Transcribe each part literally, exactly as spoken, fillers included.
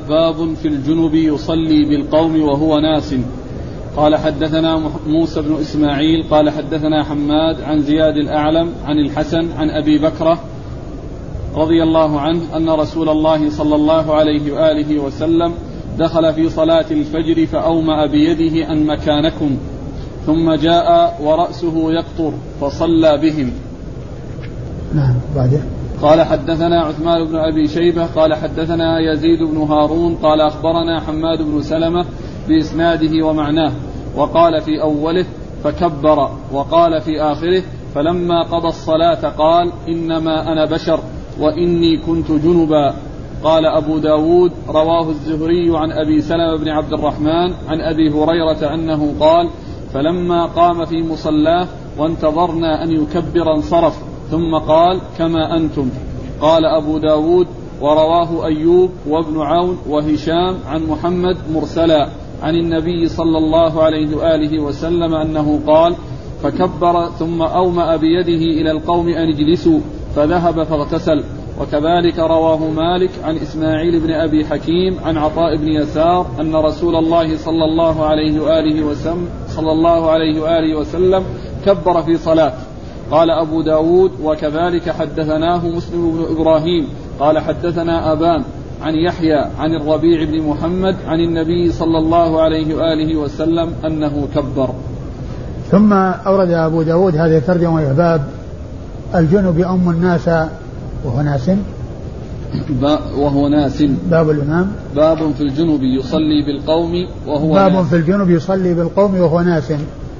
باب في الجنب يصلي بالقوم وهو ناس. قال حدثنا موسى بن إسماعيل قال حدثنا حماد عن زياد الأعلم عن الحسن عن أبي بكرة رضي الله عنه أن رسول الله صلى الله عليه وآله وسلم دخل في صلاة الفجر فأومأ بيده أن مكانكم، ثم جاء ورأسه يقطر فصلى بهم. نعم. بعده قال حدثنا عثمان بن أبي شيبة قال حدثنا يزيد بن هارون قال أخبرنا حماد بن سلمة بإسناده ومعناه، وقال في أوله فكبر، وقال في آخره فلما قضى الصلاة قال إنما أنا بشر وإني كنت جنبا. قال أبو داود رواه الزهري عن أبي سلمة بن عبد الرحمن عن أبي هريرة أنه قال فلما قام في مصلاه وانتظرنا أن يكبر انصرف ثم قال كما أنتم. قال أبو داود ورواه أيوب وابن عون وهشام عن محمد مرسلا عن النبي صلى الله عليه وآله وسلم أنه قال فكبر ثم أومأ بيده إلى القوم أن اجلسوا فذهب فاغتسل. وكذلك رواه مالك عن إسماعيل بن أبي حكيم عن عطاء بن يسار أن رسول الله صلى الله عليه وآله وسلم, صلى الله عليه وآله وسلم كبر في صلاة. قال أبو داود وكذلك حدثناه مسلم بن إبراهيم قال حدثنا أبان عن يحيى عن الربيع بن محمد عن النبي صلى الله عليه وآله وسلم أنه كبر. ثم أورد أبو داود هذه الترجمة باب الجنب يؤم الناس وهو ناس وهو ناس باب الإمام باب في الجنب يصلي بالقوم وهو باب ناس. في الجنب يصلي بالقوم وهو ناس.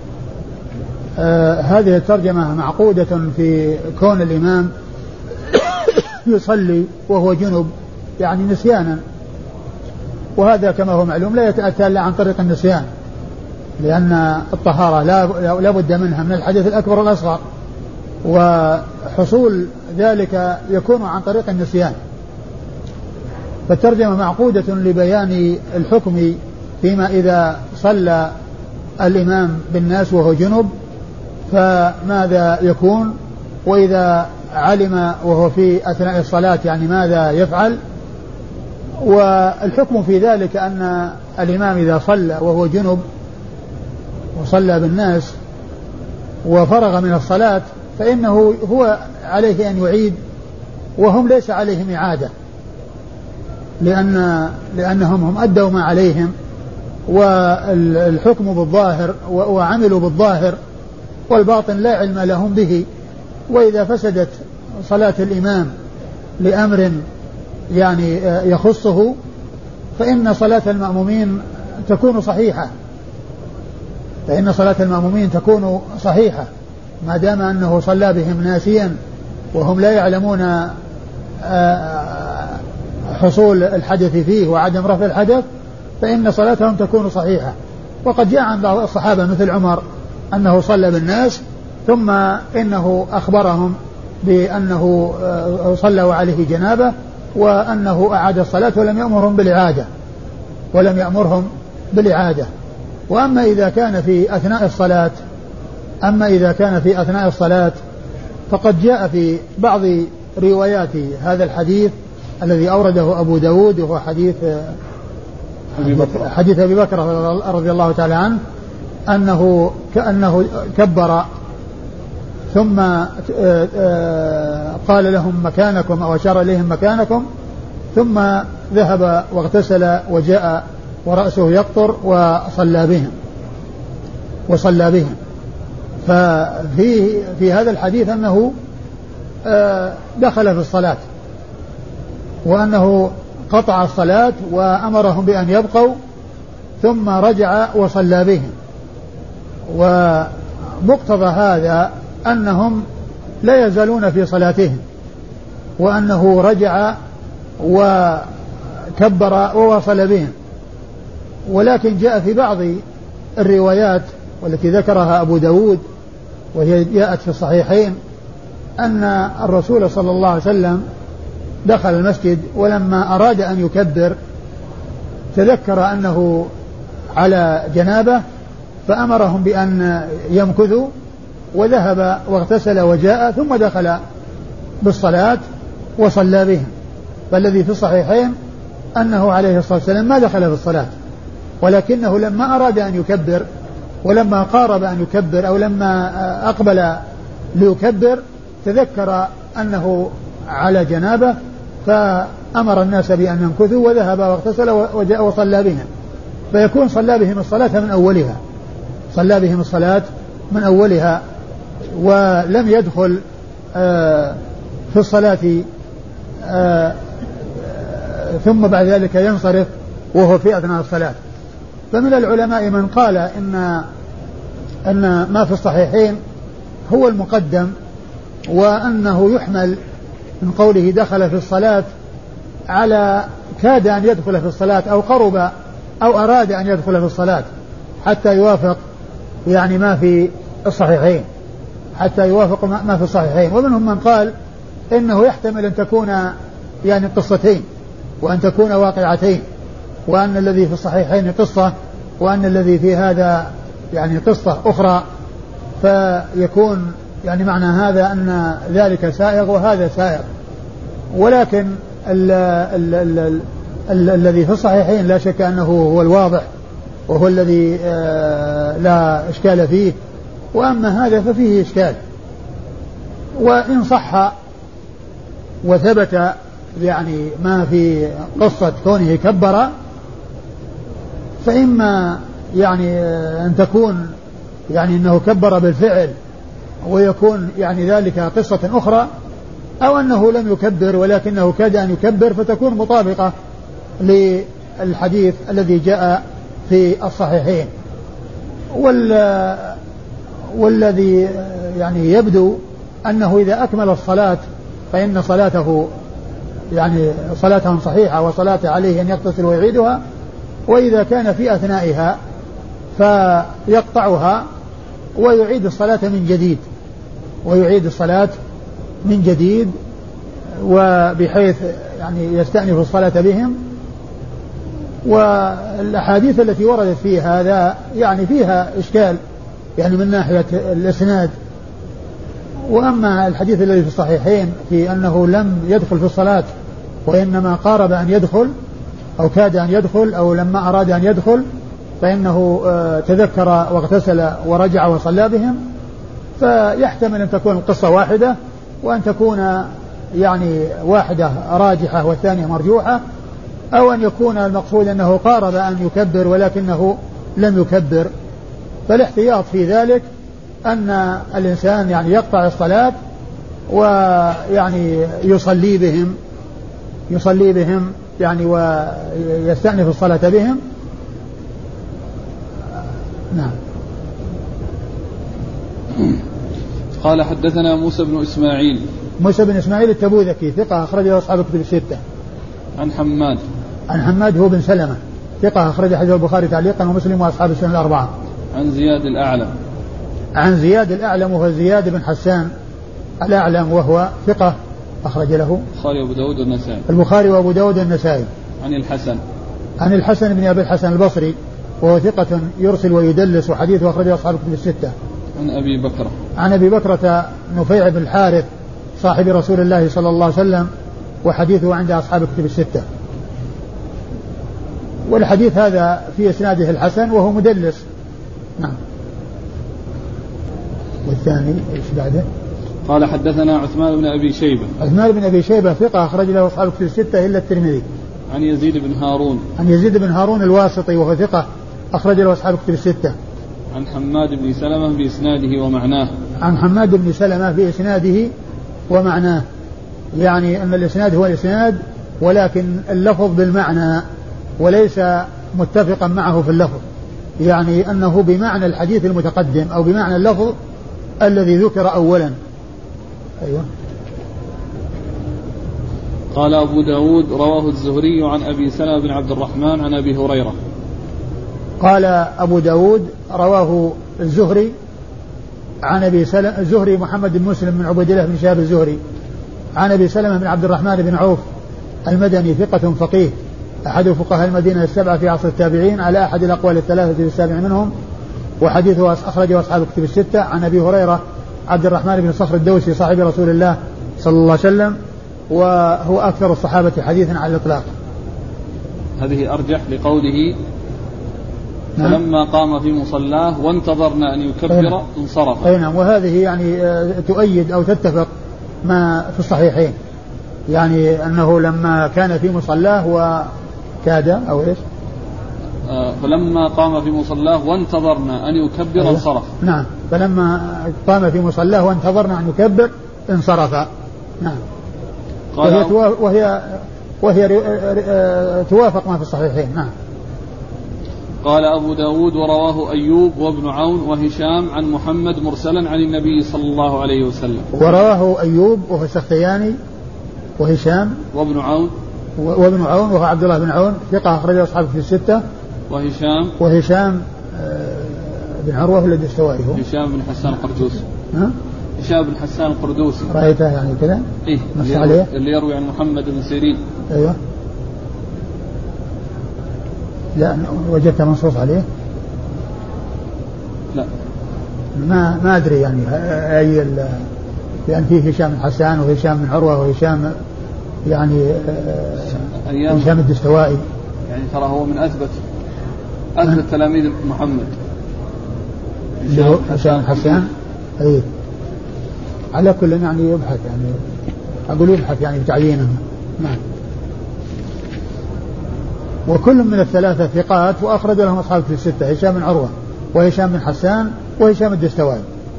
آه هذه الترجمة معقودة في كون الإمام يصلي وهو جنب يعني نسيانا، وهذا كما هو معلوم لا يتأتى إلا عن طريق النسيان، لأن الطهارة لا بد منها من الحدث الأكبر والأصغر، وحصول ذلك يكون عن طريق النسيان. فالترجمة معقودة لبيان الحكم فيما إذا صلى الإمام بالناس وهو جنب فماذا يكون، وإذا علم وهو في أثناء الصلاة يعني ماذا يفعل. والحكم في ذلك أن الإمام إذا صلى وهو جنب وصلى بالناس وفرغ من الصلاة فإنه هو عليه أن يعيد وهم ليس عليهم إعادة، لأن لأنهم هم أدوا ما عليهم والحكم بالظاهر وعملوا بالظاهر والباطن لا علم لهم به. وإذا فسدت صلاة الإمام لأمر يعني يخصه فإن صلاة المأمومين تكون صحيحة فإن صلاة المأمومين تكون صحيحة ما دام أنه صلى بهم ناسيا وهم لا يعلمون حصول الحدث فيه وعدم رفع الحدث، فإن صلاتهم تكون صحيحة. وقد جاء عن بعض الصحابة مثل عمر أنه صلى بالناس ثم إنه أخبرهم بأنه صلى وعليه جنابة وأنه أعاد الصلاة ولم يأمرهم بالإعادة ولم يأمرهم بالإعادة. وأما إذا كان في أثناء الصلاة أما إذا كان في أثناء الصلاة فقد جاء في بعض روايات هذا الحديث الذي أورده أبو داود وهو حديث حديث أبي بكر رضي الله تعالى عنه أنه كأنه كبر ثم قال لهم مكانكم أو أشار إليهم مكانكم ثم ذهب واغتسل وجاء ورأسه يقطر وصلى بهم وصلى بهم. ففي في هذا الحديث أنه دخل في الصلاة وأنه قطع الصلاة وأمرهم بأن يبقوا ثم رجع وصلى بهم. ومقتضى هذا أنهم لا يزالون في صلاتهم وأنه رجع وكبر ووصل بهم. ولكن جاء في بعض الروايات والتي ذكرها أبو داود وهي جاءت في الصحيحين أن الرسول صلى الله عليه وسلم دخل المسجد ولما أراد أن يكبر تذكر أنه على جنابه فأمرهم بأن يمكثوا وذهب واغتسل وجاء ثم دخل بالصلاة وصلى بهم. فالذي في الصحيحين أنه عليه الصلاة والسلام ما دخل في الصلاة، ولكنه لما أراد أن يكبر ولما قارب أن يكبر أو لما أقبل ليكبر تذكر أنه على جنابه فأمر الناس بأن يمكثوا وذهب واغتسل وجاء وصلى بهم، فيكون صلى بهم الصلاة من أولها صلى بهم الصلاة من أولها ولم يدخل في الصلاة ثم بعد ذلك ينصرف وهو في أثناء الصلاة. فمن العلماء من قال إن أن ما في الصحيحين هو المقدم، وأنه يحمل من قوله دخل في الصلاة على كاد أن يدخل في الصلاة أو قرب أو أراد أن يدخل في الصلاة حتى يوافق يعني ما في الصحيحين حتى يوافق ما في الصحيحين. ومنهم من قال إنه يحتمل أن تكون يعني قصتين وأن تكون واقعتين، وأن الذي في الصحيحين قصة وأن الذي في هذا يعني قصة أخرى، فيكون يعني معنى هذا أن ذلك سائغ وهذا سائغ. ولكن ال ال ال ال ال الذي في الصحيحين لا شك أنه هو الواضح وهو الذي لا إشكال فيه، وأما هذا ففيه إشكال. وإن صح وثبت يعني ما في قصة كونه كبر، فإما يعني أن تكون يعني أنه كبر بالفعل ويكون يعني ذلك قصة أخرى، أو أنه لم يكبر ولكنه كاد أن يكبر فتكون مطابقة للحديث الذي جاء في الصحيحين. وال والذي يعني يبدو أنه إذا أكمل الصلاة فإن صلاته يعني صلاته صحيحة وصلاته عليه أن يغتسل ويعيدها، وإذا كان في أثنائها فيقطعها ويعيد الصلاة من جديد ويعيد الصلاة من جديد وبحيث يعني يستأنف الصلاة بهم. والأحاديث التي وردت في هذا يعني فيها إشكال يعني من ناحية الإسناد. وأما الحديث الذي في الصحيحين في أنه لم يدخل في الصلاة وإنما قارب أن يدخل أو كاد أن يدخل أو لما أراد أن يدخل فإنه تذكر واغتسل ورجع وصلى بهم، فيحتمل أن تكون القصة واحدة وأن تكون يعني واحدة راجحة والثانية مرجوحة، أو أن يكون المقصود أنه قارب أن يكبر ولكنه لم يكبر. فالاحتياط في ذلك أن الإنسان يعني يقطع الصلاة ويعني يصلي بهم يصلي بهم يعني ويستأنف الصلاة بهم. نعم. قال حدثنا موسى بن إسماعيل موسى بن إسماعيل التبوذكي ثقة أخرج له أصحاب الكتب الستة. عن حماد عن حماد هو بن سلمة ثقة أخرج حديث البخاري تعليقا ومسلم وأصحاب السنن الأربعة. عن زياد الأعلم عن زياد الأعلم وهو زياد بن حسان الأعلم وهو ثقة أخرج له البخاري وأبو داود والنسائي البخاري وأبو داود والنسائي. عن الحسن عن الحسن بن أبي الحسن البصري وهو ثقة يرسل ويدلس وحديثه أخرجه أصحاب الكتب الستة. عن أبي بكرة عن أبي بكرة نفيع بن الحارث صاحب رسول الله صلى الله عليه وسلم وحديثه عند أصحاب الكتب الستة. والحديث هذا في إسناده الحسن وهو مدلس. نعم. والثاني ايش بعده؟ قال حدثنا عثمان بن أبي شيبة عثمان بن أبي شيبة ثقة أخرج له أصحاب الكتب الستة إلا الترمذي. عن يزيد بن هارون عن يزيد بن هارون الواسطي وهو ثقة أخرج له أصحاب الكتب الستة. عن حماد بن سلمة بإسناده ومعناه عن حماد بن سلمة بإسناده ومعناه، يعني أن الإسناد هو الإسناد ولكن اللفظ بالمعنى وليس متفقا معه في اللفظ، يعني أنه بمعنى الحديث المتقدم أو بمعنى اللفظ الذي ذكر أولا. أيوة. قال أبو داود رواه الزهري عن أبي سلمة بن عبد الرحمن عن أبي هريرة. قال أبو داود رواه الزهري عن أبي سلمة الزهري محمد بن مسلم من عبد الله بن شهاب الزهري عن أبي سلمة بن عبد الرحمن بن عوف المدني ثقة فقيه أحد فقهاء المدينة السبعة في عصر التابعين على أحد الأقوال الثلاثة في السابع منهم، وحديثه أخرجه أصحاب الكتب الستة. عن أبي هريرة عبد الرحمن بن صخر الدوسي صاحب رسول الله صلى الله عليه وسلم وهو أكثر الصحابة حديثا على الإطلاق. هذه أرجح لقوله فلما قام في مصلاه وانتظرنا أن يكبر انصرف. أي نعم. وهذه يعني تؤيد أو تتفق ما في الصحيحين، يعني أنه لما كان في مصلاه وكاد أو إيش آه فلما قام في مصلاه وانتظرنا أن يكبر أيوه. انصرف. نعم. فلما قام في مصلاه وانتظرنا أن يكبر انصرف. نعم. وهي, وهي وهي توافق ما في الصحيحين. نعم. قال أبو داود ورواه أيوب وابن عون وهشام عن محمد مرسلا عن النبي صلى الله عليه وسلم. ورواه أيوب وهو السختياني وهشام وابن عون وابن عون وهو عبد الله بن عون ثقة أخرجه أصحابه في الستة. وهشام وهشام بن عروة الذي استوائه هشام بن حسان القردوسي. ها؟ هشام بن حسان القردوسي رأيته يعني كذا؟ إيه اللي, عليه؟ اللي يروي عن محمد بن سيرين. أيوه. لا وجدت منصوص عليه؟ لا ما ما أدري يعني أي لأن فيه هشام بن حسان وهشام بن عروة وهشام يعني هشام الدستوائي، يعني ترى هو من أثبت أثبت تلاميذ محمد هشام بن حسان. أي على كل يعني يبحث يعني أقول يبحث يعني بتعيينه. نعم. وكل من الثلاثة ثقات وأخرج لهم أصحاب في الستة هشام بن عروة وهشام بن حسان وهشام الدستوائي.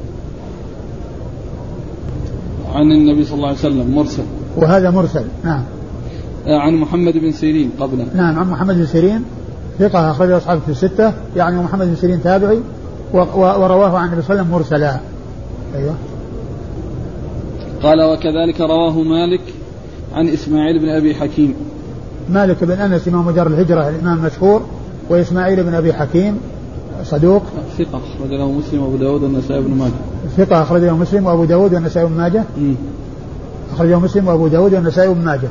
عن النبي صلى الله عليه وسلم مرسل. وهذا مرسل. نعم. عن محمد بن سيرين قبله. نعم عن محمد بن سيرين ثقة أخرجه أصحاب في الستة، يعني محمد بن سيرين تابعي ورواه عن النبي صلى الله عليه وسلم مرسلا. أيوه. قال وكذلك رواه مالك عن إسماعيل بن أبي حكيم. مالك بن أنس إمام دار الهجرة الإمام المشهور، وإسماعيل بن أبي حكيم صدوق ثقة أخرج له مسلم وأبو داود والنسائي بن ماجه. ثقة أخرج له مسلم وأبو داود والنسائي بن ماجه. أخرج له مسلم وأبو داود والنسائي بن ماجه.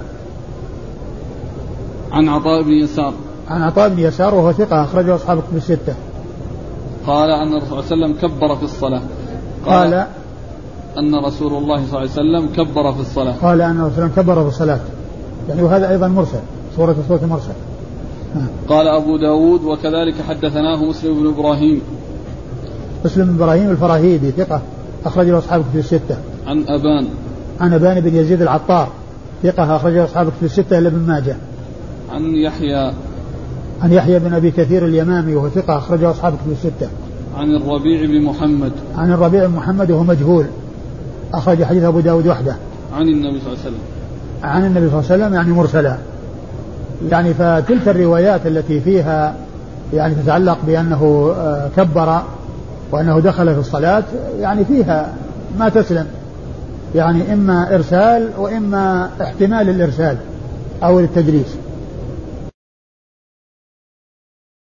عن عطاء بن يسار. عن عطاء بن يسار وهو ثقة أخرجه أصحاب الكتب الستة. قال أن الرسول صلى الله عليه وسلم كبر في الصلاة. قال, قال أن رسول الله صلى الله عليه وسلم كبر في الصلاة. قال أن الرسول صلى الله عليه وسلم كبر في الصلاة، يعني وهذا أيضا مرسل، صورة صورة مرسل. قال أبو داود وكذلك حدثناه مسلم بن إبراهيم. مسلم بن إبراهيم الفراهيدي ثقة أخرجه أصحاب الكتب الستة. عن أبان. عن أبان بن يزيد العطار ثقة أخرجه أصحاب الكتب الستة إلا ابن ماجه. عن يحيى. عن يحيى بن أبي كثير اليمامي وهو ثقة أخرجه أصحاب الكتب الستة. عن الربيع بن محمد. عن الربيع بن محمد وهو مجهول أخرج حديث أبو داود وحده. عن النبي صلى الله عليه وسلم. عن النبي صلى الله عليه وسلم يعني مرسلا، يعني فتلك الروايات التي فيها يعني تتعلق بأنه كبر وأنه دخل في الصلاة يعني فيها ما تسلم، يعني إما إرسال وإما احتمال الإرسال أو التدليس.